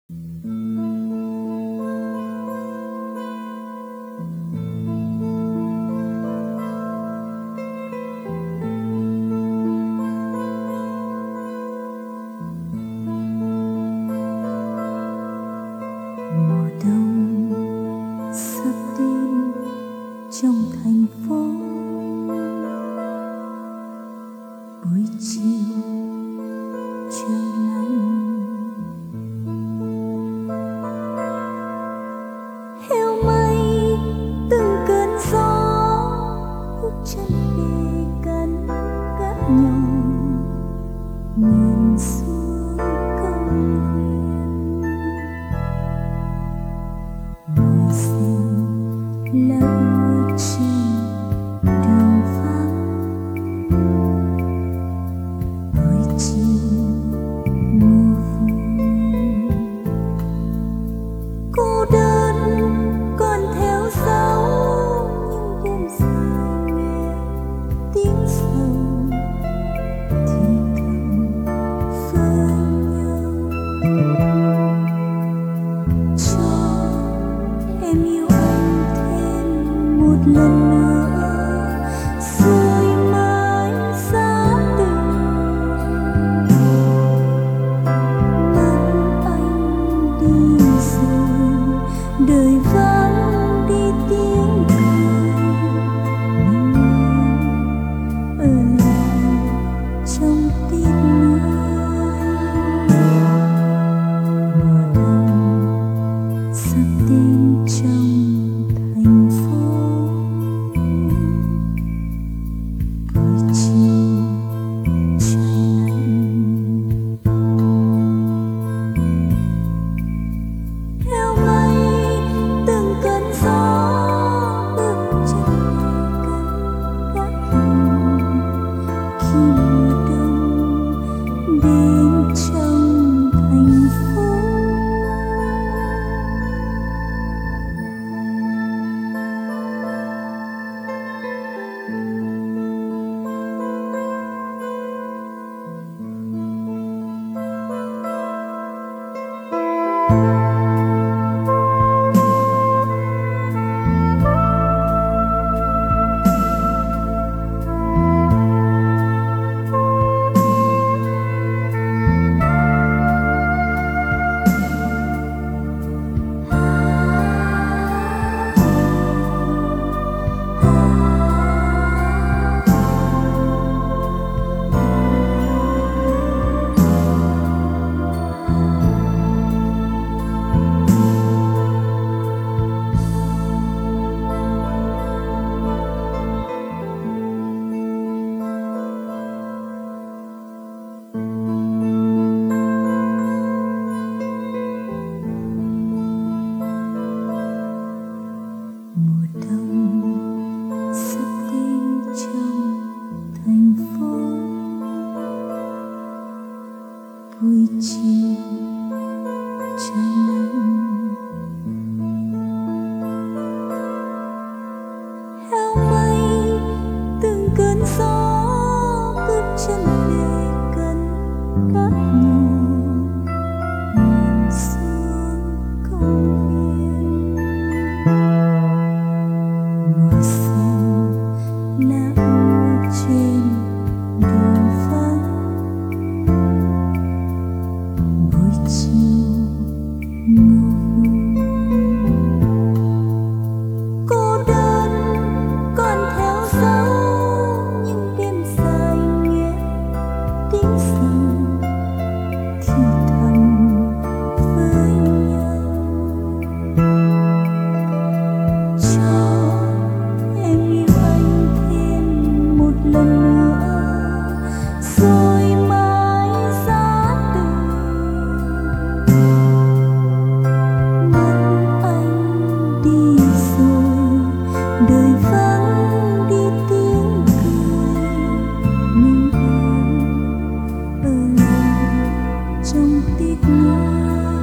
Mùa đông sắp đến trong thành phố, buổi chiều trời lạnh, heo mây từng cơn gió bước chân về cánh gác nhỏ nhìn xuống công viên. Mùa xuân lá úa trên đường vắng, buổi chiều mưa phùn. Cô đơn còn theo sau những đêm dài nghe tiếng sầu thì thầm với nhau. Cho em yêu anh thêm một lần nữa, rồi mãi xa từ. Mất anh đi rồi, đời vắng đi tiếng cười. Mình ở lại trong tiếc nuối. Mùa đông sắp đến trong thành phố, buổi chiều trời lạnh, heo mây từng cơn gió bước chân về cánh gác nhỏ khi mùa đông đến trong thành phố. Mùa đông sắp đến trong thành phố, buổi chiều trời lạnh, heo mây từng cơn gió bước chân về cánh gác nhỏ nhìn xuống công viên. Mùa xuân lá úa trên đường vắng, buổi chiều mưa phùn. Cô đơn còn theo sau những đêm dài nghe tiếng sầu thì thầm với nhau. Cho em yêu anh thêm một lần nữa, rồi mãi xa từ. Mất anh đi rồi, đời vắng đi tiếng cười. Mình ở lại trong tiếc nuối.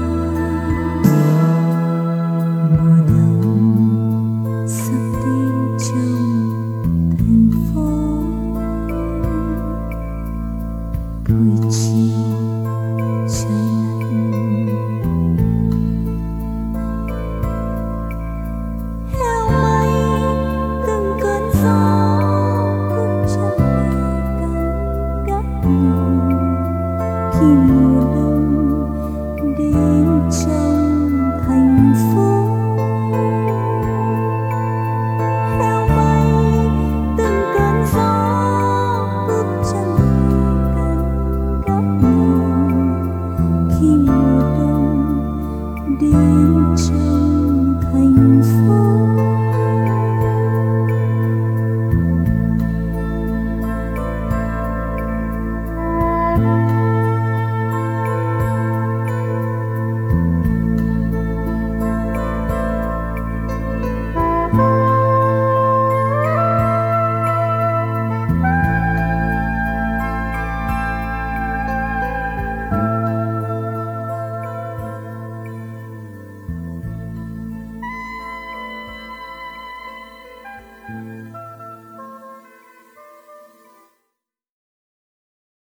Mùa đông sắp đến trong thành phố, buổi chiều trời lạnh,